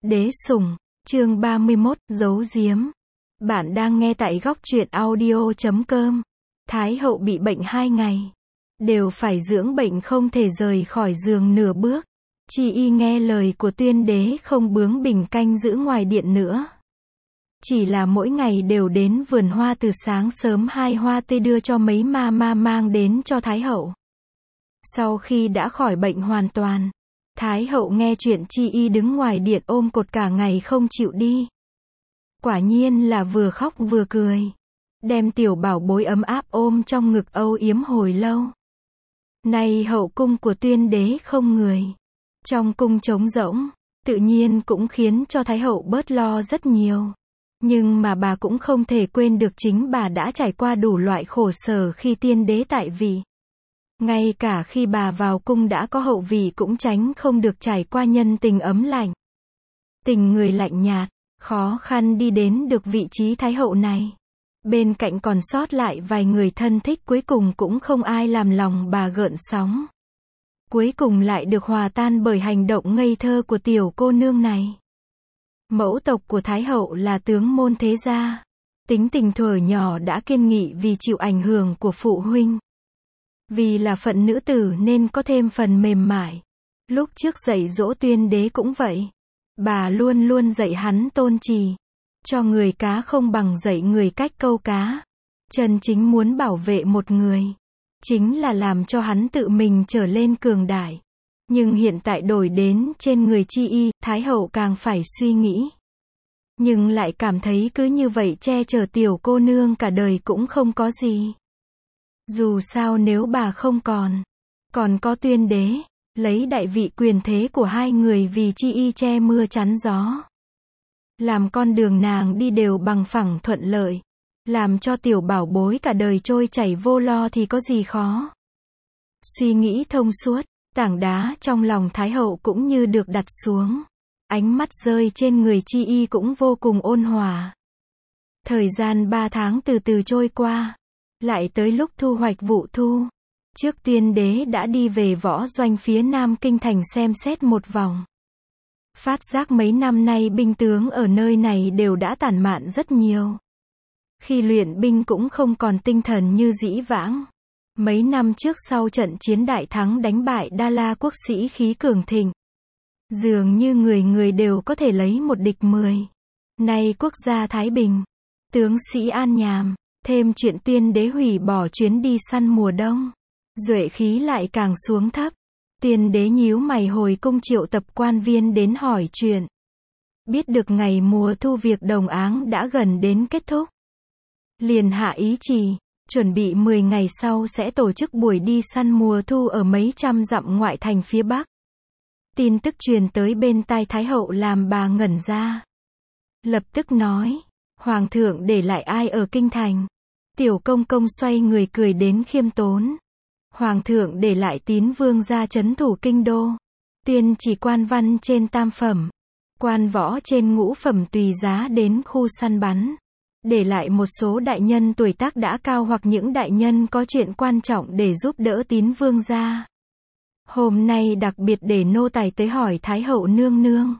Đế sủng, chương 31, giấu giếm. Bạn đang nghe tại góc truyện audio.com. Thái hậu bị bệnh 2 ngày. Đều phải dưỡng bệnh không thể rời khỏi giường nửa bước. Chi y nghe lời của tuyên đế không bướng bỉnh canh giữ ngoài điện nữa. Chỉ là mỗi ngày đều đến vườn hoa từ sáng sớm 2 hoa tươi đưa cho mấy ma mang đến cho Thái hậu. Sau khi đã khỏi bệnh hoàn toàn, Thái hậu nghe chuyện chi y đứng ngoài điện ôm cột cả ngày không chịu đi. Quả nhiên là vừa khóc vừa cười. Đem tiểu bảo bối ấm áp ôm trong ngực âu yếm hồi lâu. Nay hậu cung của tuyên đế không người. Trong cung trống rỗng, tự nhiên cũng khiến cho Thái hậu bớt lo rất nhiều. Nhưng mà bà cũng không thể quên được chính bà đã trải qua đủ loại khổ sở khi tiên đế tại vị. Ngay cả khi bà vào cung đã có hậu vị cũng tránh không được trải qua nhân tình ấm lạnh. Tình người lạnh nhạt, khó khăn đi đến được vị trí thái hậu này. Bên cạnh còn sót lại vài người thân thích cuối cùng cũng không ai làm lòng bà gợn sóng. Cuối cùng lại được hòa tan bởi hành động ngây thơ của tiểu cô nương này. Mẫu tộc của thái hậu là tướng môn thế gia. Tính tình thuở nhỏ đã kiên nghị vì chịu ảnh hưởng của phụ huynh. Vì là phận nữ tử nên có thêm phần mềm mại. Lúc trước dạy dỗ tuyên đế cũng vậy. Bà luôn luôn dạy hắn tôn trì. Cho người cá không bằng dạy người cách câu cá. Chân chính muốn bảo vệ một người. Chính là làm cho hắn tự mình trở lên cường đại. Nhưng hiện tại đổi đến trên người chi y, thái hậu càng phải suy nghĩ. Nhưng lại cảm thấy cứ như vậy che chở tiểu cô nương cả đời cũng không có gì. Dù sao nếu bà không còn có tuyên đế, lấy đại vị quyền thế của hai người vì chi y che mưa chắn gió. Làm con đường nàng đi đều bằng phẳng thuận lợi. Làm cho tiểu bảo bối cả đời trôi chảy vô lo thì có gì khó. Suy nghĩ thông suốt, tảng đá trong lòng thái hậu cũng như được đặt xuống. Ánh mắt rơi trên người chi y cũng vô cùng ôn hòa. Thời gian 3 tháng từ từ trôi qua. Lại tới lúc thu hoạch vụ thu. Trước tuyên đế đã đi về võ doanh phía nam kinh thành xem xét một vòng. Phát giác mấy năm nay binh tướng ở nơi này đều đã tản mạn rất nhiều. Khi luyện binh cũng không còn tinh thần như dĩ vãng. Mấy năm trước sau trận chiến đại thắng đánh bại Đa La quốc sĩ khí cường thịnh. Dường như người người đều có thể lấy một địch 10. Nay quốc gia thái bình. Tướng sĩ an nhàn. Thêm chuyện tuyên đế hủy bỏ chuyến đi săn mùa đông. Duệ khí lại càng xuống thấp. Tuyên đế nhíu mày hồi cung triệu tập quan viên đến hỏi chuyện. Biết được ngày mùa thu việc đồng áng đã gần đến kết thúc. Liền hạ ý chỉ, chuẩn bị 10 ngày sau sẽ tổ chức buổi đi săn mùa thu ở mấy trăm dặm ngoại thành phía Bắc. Tin tức truyền tới bên tai thái hậu làm bà ngẩn ra. Lập tức nói, hoàng thượng để lại ai ở kinh thành? Tiểu công công xoay người cười đến khiêm tốn. Hoàng thượng để lại Tín vương ra trấn thủ kinh đô. Tuyên chỉ quan văn trên tam phẩm. Quan võ trên ngũ phẩm tùy giá đến khu săn bắn. Để lại một số đại nhân tuổi tác đã cao hoặc những đại nhân có chuyện quan trọng để giúp đỡ Tín vương ra. Hôm nay đặc biệt để nô tài tới hỏi Thái hậu nương nương.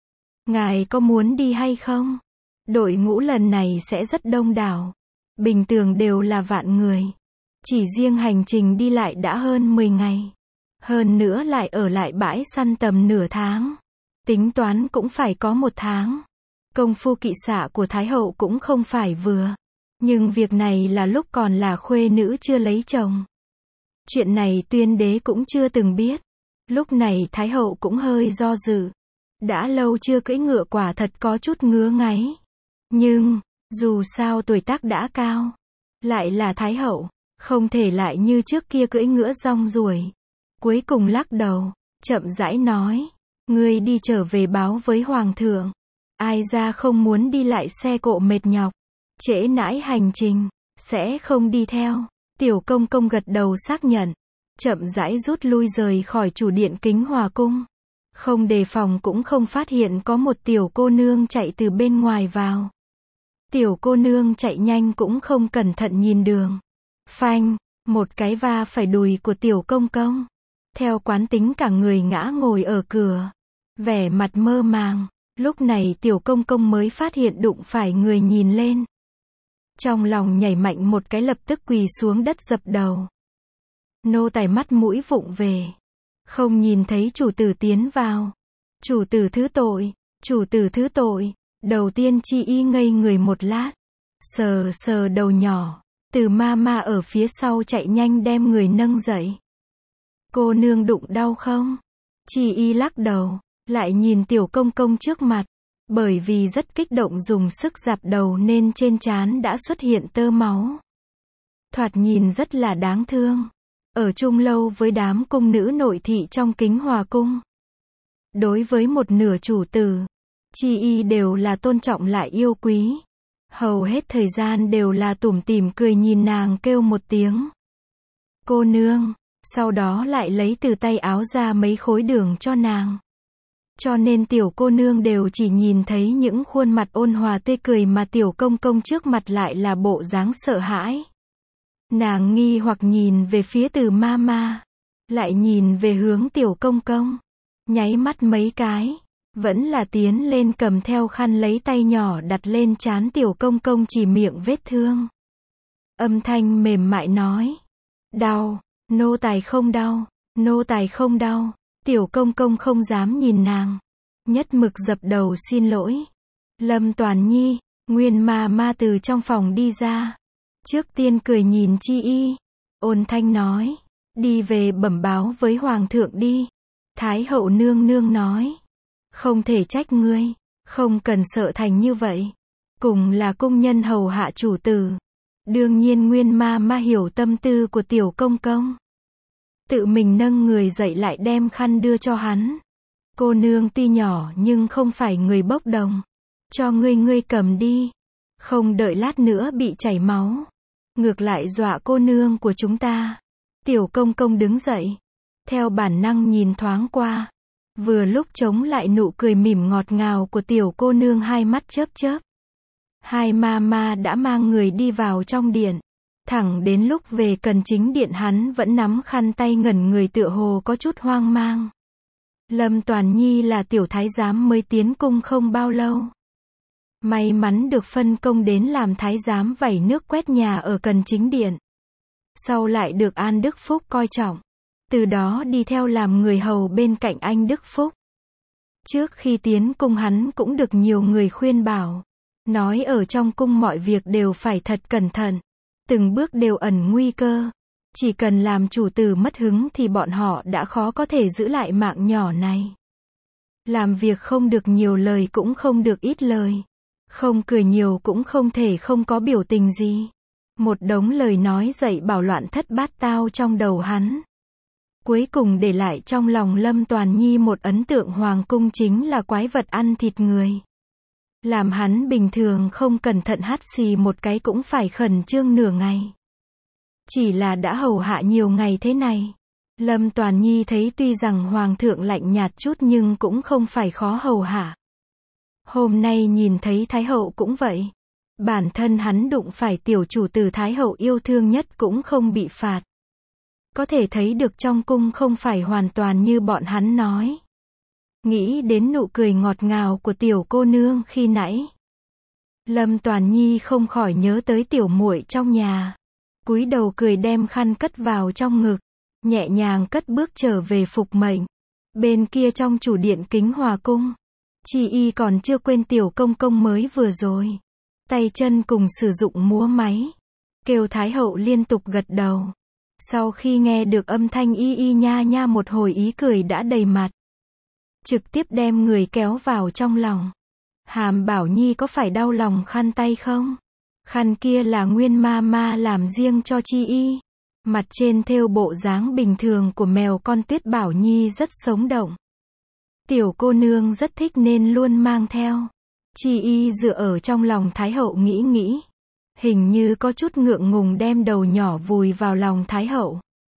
Ngài có muốn đi hay không? Đội ngũ lần này sẽ rất đông đảo. Bình thường đều là vạn người. Chỉ riêng hành trình đi lại đã hơn 10 ngày. Hơn nữa lại ở lại bãi săn tầm nửa tháng. Tính toán cũng phải có 1 tháng. Công phu kỵ xạ của Thái hậu cũng không phải vừa. Nhưng việc này là lúc còn là khuê nữ chưa lấy chồng. Chuyện này tuyên đế cũng chưa từng biết. Lúc này Thái hậu cũng hơi do dự. Đã lâu chưa cưỡi ngựa quả thật có chút ngứa ngáy. Nhưng, dù sao tuổi tác đã cao. Lại là Thái hậu. Không thể lại như trước kia cưỡi ngựa rong ruổi. Cuối cùng lắc đầu. Chậm rãi nói. Ngươi đi trở về báo với hoàng thượng. Ai ra không muốn đi lại xe cộ mệt nhọc. Trễ nãi hành trình. Sẽ không đi theo. Tiểu công công gật đầu xác nhận. Chậm rãi rút lui rời khỏi chủ điện Kính Hòa cung. Không đề phòng cũng không phát hiện có một tiểu cô nương chạy từ bên ngoài vào. Tiểu cô nương chạy nhanh cũng không cẩn thận nhìn đường. Phanh, một cái va phải đùi của tiểu công công. Theo quán tính cả người ngã ngồi ở cửa. Vẻ mặt mơ màng. Lúc này tiểu công công mới phát hiện đụng phải người nhìn lên. Trong lòng nhảy mạnh một cái lập tức quỳ xuống đất dập đầu. Nô tài mắt mũi vụng về. Không nhìn thấy chủ tử tiến vào. Chủ tử thứ tội, chủ tử thứ tội. Đầu tiên Chi Y ngây người một lát. Sờ sờ đầu nhỏ. Từ ma ở phía sau chạy nhanh đem người nâng dậy. Cô nương đụng đau không? Chi Y lắc đầu. Lại nhìn tiểu công công trước mặt. Bởi vì rất kích động dùng sức dạp đầu nên trên trán đã xuất hiện tơ máu. Thoạt nhìn rất là đáng thương. Ở chung lâu với đám cung nữ nội thị trong Kính Hòa cung. Đối với một nửa chủ tử, Chi Y đều là tôn trọng lại yêu quý. Hầu hết thời gian đều là tủm tỉm cười nhìn nàng kêu một tiếng. Cô nương, sau đó lại lấy từ tay áo ra mấy khối đường cho nàng. Cho nên tiểu cô nương đều chỉ nhìn thấy những khuôn mặt ôn hòa tươi cười mà tiểu công công trước mặt lại là bộ dáng sợ hãi. Nàng nghi hoặc nhìn về phía từ ma, lại nhìn về hướng tiểu công công, nháy mắt mấy cái, vẫn là tiến lên cầm theo khăn lấy tay nhỏ đặt lên trán tiểu công công chỉ miệng vết thương. Âm thanh mềm mại nói, đau, nô tài không đau, nô tài không đau. Tiểu công công không dám nhìn nàng, nhất mực dập đầu xin lỗi. Lâm Toàn Nhi, Nguyên ma từ trong phòng đi ra. Trước tiên cười nhìn Chi Y, ôn thanh nói, đi về bẩm báo với hoàng thượng đi. Thái hậu nương nương nói, không thể trách ngươi, không cần sợ thành như vậy. Cùng là cung nhân hầu hạ chủ tử. Đương nhiên Nguyên ma hiểu tâm tư của tiểu công công. Tự mình nâng người dậy lại đem khăn đưa cho hắn. Cô nương tuy nhỏ nhưng không phải người bốc đồng. Cho ngươi cầm đi. Không đợi lát nữa bị chảy máu. Ngược lại dọa cô nương của chúng ta. Tiểu công công đứng dậy. Theo bản năng nhìn thoáng qua. Vừa lúc chống lại nụ cười mỉm ngọt ngào của tiểu cô nương hai mắt chớp chớp. Hai ma đã mang người đi vào trong điện. Thẳng đến lúc về Cần Chính điện hắn vẫn nắm khăn tay ngẩn người tựa hồ có chút hoang mang. Lâm Toàn Nhi là tiểu thái giám mới tiến cung không bao lâu. May mắn được phân công đến làm thái giám vẩy nước quét nhà ở Cần Chính điện. Sau lại được An Đức Phúc coi trọng. Từ đó đi theo làm người hầu bên cạnh anh Đức Phúc. Trước khi tiến cung hắn cũng được nhiều người khuyên bảo. Nói ở trong cung mọi việc đều phải thật cẩn thận. Từng bước đều ẩn nguy cơ. Chỉ cần làm chủ tử mất hứng thì bọn họ đã khó có thể giữ lại mạng nhỏ này. Làm việc không được nhiều lời cũng không được ít lời. Không cười nhiều cũng không thể không có biểu tình gì. Một đống lời nói dậy bảo loạn thất bát tao trong đầu hắn. Cuối cùng để lại trong lòng Lâm Toàn Nhi một ấn tượng hoàng cung chính là quái vật ăn thịt người. Làm hắn bình thường không cẩn thận hắt xì một cái cũng phải khẩn trương nửa ngày. Chỉ là đã hầu hạ nhiều ngày thế này. Lâm Toàn Nhi thấy tuy rằng hoàng thượng lạnh nhạt chút nhưng cũng không phải khó hầu hạ. Hôm nay nhìn thấy Thái hậu cũng vậy. Bản thân hắn đụng phải tiểu chủ tử Thái hậu yêu thương nhất cũng không bị phạt. Có thể thấy được trong cung không phải hoàn toàn như bọn hắn nói. Nghĩ đến nụ cười ngọt ngào của tiểu cô nương khi nãy. Lâm Toàn Nhi không khỏi nhớ tới tiểu muội trong nhà. Cúi đầu cười đem khăn cất vào trong ngực. Nhẹ nhàng cất bước trở về phục mệnh. Bên kia trong chủ điện Kính Hòa cung. Chi Y còn chưa quên tiểu công công mới vừa rồi. Tay chân cùng sử dụng múa máy. Kêu Thái hậu liên tục gật đầu. Sau khi nghe được âm thanh y nha nha một hồi ý cười đã đầy mặt. Trực tiếp đem người kéo vào trong lòng. Hàm Bảo Nhi có phải đau lòng khăn tay không? Khăn kia là Nguyên ma làm riêng cho Chi Y. Mặt trên thêu bộ dáng bình thường của mèo con Tuyết Bảo Nhi rất sống động. Tiểu cô nương rất thích nên luôn mang theo. Chi Y dựa ở trong lòng Thái hậu nghĩ. Hình như có chút ngượng ngùng đem đầu nhỏ vùi vào lòng Thái hậu.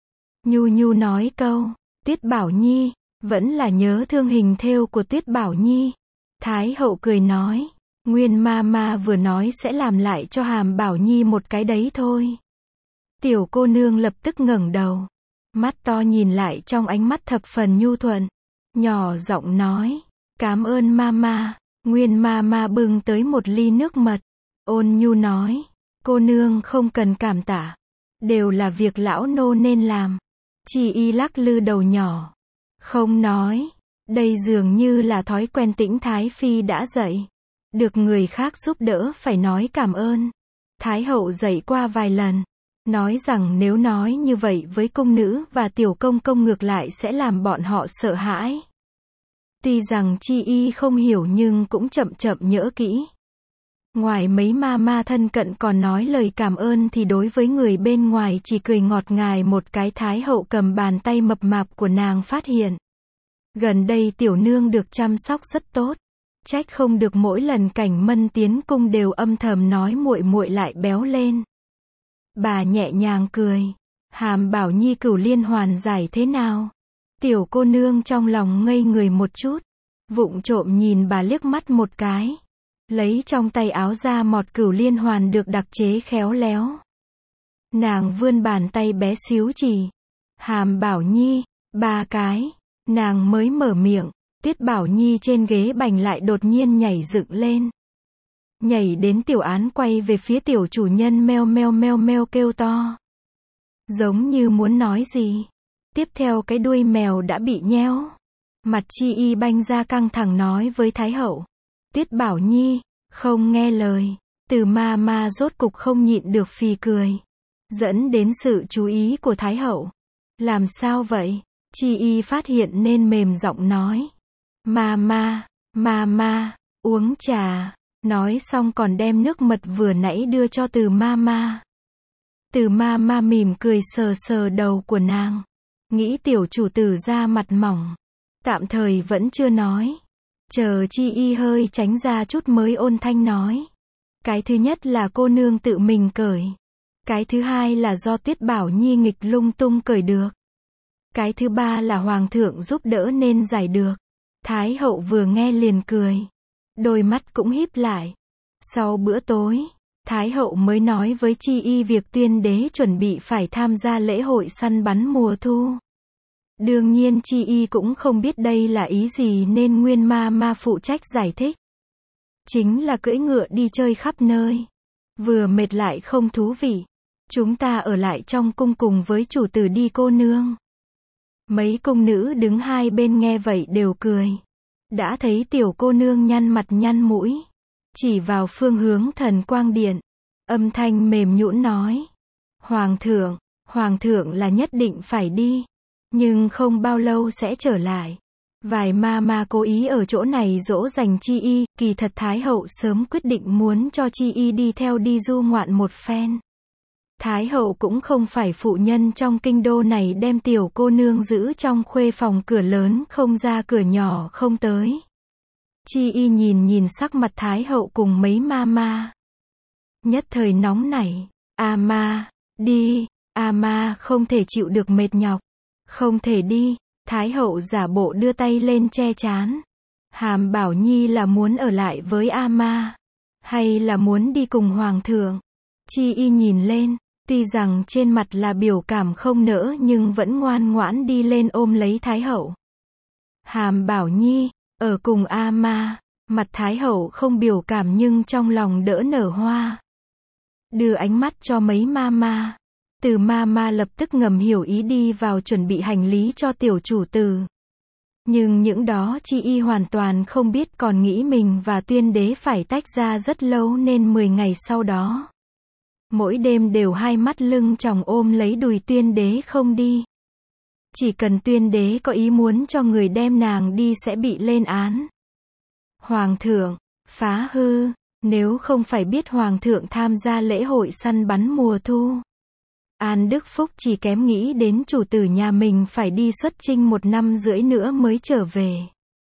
Nhu nói câu, Tuyết Bảo Nhi, vẫn là nhớ thương hình thêu của Tuyết Bảo Nhi. Thái hậu cười nói, Nguyên ma vừa nói sẽ làm lại cho Hàm Bảo Nhi một cái đấy thôi. Tiểu cô nương lập tức ngẩng đầu. Mắt to nhìn lại trong ánh mắt thập phần nhu thuận. Nhỏ giọng nói, cảm ơn mama. Nguyên ma ma bưng tới một ly nước mật, ôn nhu nói, cô nương không cần cảm tạ, đều là việc lão nô nên làm. Chi y lắc lư đầu nhỏ, không nói, đây dường như là thói quen Tĩnh Thái Phi đã dạy, được người khác giúp đỡ phải nói cảm ơn. Thái hậu dạy qua vài lần, nói rằng nếu nói như vậy với cung nữ và tiểu công công ngược lại sẽ làm bọn họ sợ hãi. Tuy rằng Chi y không hiểu nhưng cũng chậm chậm nhớ kỹ. Ngoài mấy ma ma thân cận còn nói lời cảm ơn thì đối với người bên ngoài chỉ cười ngọt ngào một cái. Thái hậu cầm bàn tay mập mạp của nàng phát hiện. Gần đây tiểu nương được chăm sóc rất tốt. Trách không được mỗi lần Cảnh Mân tiến cung đều âm thầm nói muội muội lại béo lên. Bà nhẹ nhàng cười. Hàm Bảo Nhi Cửu Liên hoàn giải thế nào? Tiểu cô nương trong lòng ngây người một chút. Vụng trộm nhìn bà liếc mắt một cái. Lấy trong tay áo ra mọt Cửu Liên hoàn được đặc chế khéo léo. Nàng vươn bàn tay bé xíu chỉ. Hàm Bảo Nhi, 3 cái. Nàng mới mở miệng. Tiết Bảo Nhi trên ghế bành lại đột nhiên nhảy dựng lên. Nhảy đến Tiểu Án quay về phía tiểu chủ nhân meo meo meo meo kêu to. Giống như muốn nói gì. Tiếp theo cái đuôi mèo đã bị nhéo. Mặt Chi y banh ra căng thẳng nói với Thái hậu. Tiết Bảo Nhi, không nghe lời. Từ ma ma rốt cục không nhịn được phì cười. Dẫn đến sự chú ý của Thái hậu. Làm sao vậy? Chi y phát hiện nên mềm giọng nói. Ma ma, uống trà. Nói xong còn đem nước mật vừa nãy đưa cho Từ ma ma. Từ ma ma mỉm cười sờ sờ đầu của nàng. Nghĩ tiểu chủ tử ra mặt mỏng. Tạm thời vẫn chưa nói. Chờ Chi y hơi tránh ra chút mới ôn thanh nói. Cái thứ nhất là cô nương tự mình cởi. Cái thứ hai là do Tiết Bảo Nhi nghịch lung tung cởi được. Cái thứ ba là hoàng thượng giúp đỡ nên giải được. Thái hậu vừa nghe liền cười. Đôi mắt cũng híp lại. Sau bữa tối, Thái hậu mới nói với Chi y việc tuyên đế chuẩn bị phải tham gia lễ hội săn bắn mùa thu. Đương nhiên Chi y cũng không biết đây là ý gì nên Nguyên ma ma phụ trách giải thích. Chính là cưỡi ngựa đi chơi khắp nơi. Vừa mệt lại không thú vị. Chúng ta ở lại trong cung cùng với chủ tử đi cô nương. Mấy cung nữ đứng hai bên nghe vậy đều cười. Đã thấy tiểu cô nương nhăn mặt nhăn mũi. Chỉ vào phương hướng Thần Quang Điện. Âm thanh mềm nhũn nói. Hoàng thượng là nhất định phải đi. Nhưng không bao lâu sẽ trở lại. Vài ma ma cố ý ở chỗ này dỗ dành Chi y. Kỳ thật Thái hậu sớm quyết định muốn cho Chi y đi theo đi du ngoạn một phen. Thái hậu cũng không phải phụ nhân trong kinh đô này đem tiểu cô nương giữ trong khuê phòng cửa lớn không ra cửa nhỏ không tới. Chi y nhìn sắc mặt Thái hậu cùng mấy ma ma. Nhất thời nóng nảy. Ma, đi, ma không thể chịu được mệt nhọc. Không thể đi. Thái hậu giả bộ đưa tay lên che trán. Hàm Bảo Nhi là muốn ở lại với ma, hay là muốn đi cùng hoàng thượng? Chi y nhìn lên. Tuy rằng trên mặt là biểu cảm không nỡ nhưng vẫn ngoan ngoãn đi lên ôm lấy Thái hậu. Hàm Bảo Nhi, ở cùng ma. Mặt Thái hậu không biểu cảm nhưng trong lòng đỡ nở hoa. Đưa ánh mắt cho mấy ma ma. Từ ma ma lập tức ngầm hiểu ý đi vào chuẩn bị hành lý cho tiểu chủ tử. Nhưng những đó Chi y hoàn toàn không biết, còn nghĩ mình và tuyên đế phải tách ra rất lâu nên 10 ngày sau đó. Mỗi đêm đều hai mắt lưng tròng ôm lấy đùi tuyên đế không đi. Chỉ cần tuyên đế có ý muốn cho người đem nàng đi sẽ bị lên án. Hoàng thượng, phá hư, nếu không phải biết hoàng thượng tham gia lễ hội săn bắn mùa thu. An Đức Phúc chỉ kém nghĩ đến chủ tử nhà mình phải đi xuất chinh 1 năm rưỡi nữa mới trở về.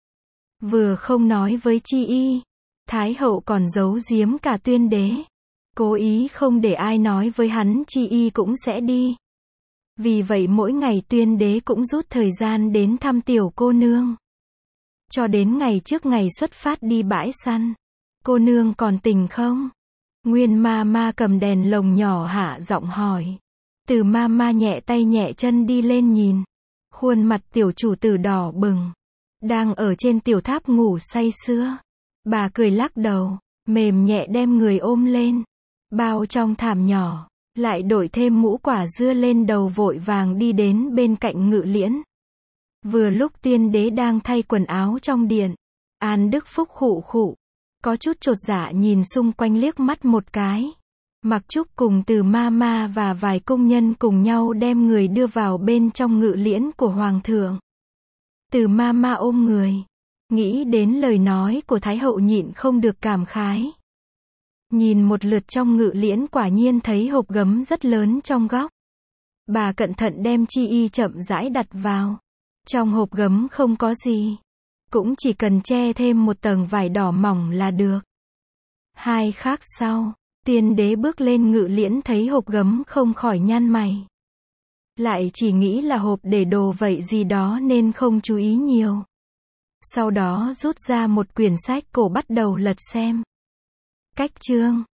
Vừa không nói với Chi y, Thái hậu còn giấu giếm cả tuyên đế. Cố ý không để ai nói với hắn Chi y cũng sẽ đi. Vì vậy mỗi ngày tuyên đế cũng rút thời gian đến thăm tiểu cô nương. Cho đến ngày trước ngày xuất phát đi bãi săn. Cô nương còn tỉnh không? Nguyên ma ma cầm đèn lồng nhỏ hạ giọng hỏi. Từ ma ma nhẹ tay nhẹ chân đi lên nhìn. Khuôn mặt tiểu chủ tử đỏ bừng. Đang ở trên tiểu tháp ngủ say sưa. Bà cười lắc đầu, mềm nhẹ đem người ôm lên, bao trong thảm nhỏ, lại đổi thêm mũ quả dưa lên đầu vội vàng đi đến bên cạnh Ngự Liễn. Vừa lúc tiên đế đang thay quần áo trong điện, An Đức Phúc khụ khụ, có chút chột dạ nhìn xung quanh liếc mắt một cái. Mặc Trúc cùng Từ Mama và vài công nhân cùng nhau đem người đưa vào bên trong Ngự Liễn của Hoàng thượng. Từ Mama ôm người, nghĩ đến lời nói của Thái hậu nhịn không được cảm khái. Nhìn một lượt trong Ngự Liễn quả nhiên thấy hộp gấm rất lớn trong góc. Bà cẩn thận đem chi y chậm rãi đặt vào. Trong hộp gấm không có gì, cũng chỉ cần che thêm một tầng vải đỏ mỏng là được. 2 khắc sau, tiên đế bước lên Ngự Liễn thấy hộp gấm không khỏi nhăn mày. Lại chỉ nghĩ là hộp để đồ vậy gì đó nên không chú ý nhiều. Sau đó rút ra một quyển sách cổ bắt đầu lật xem. Cách chương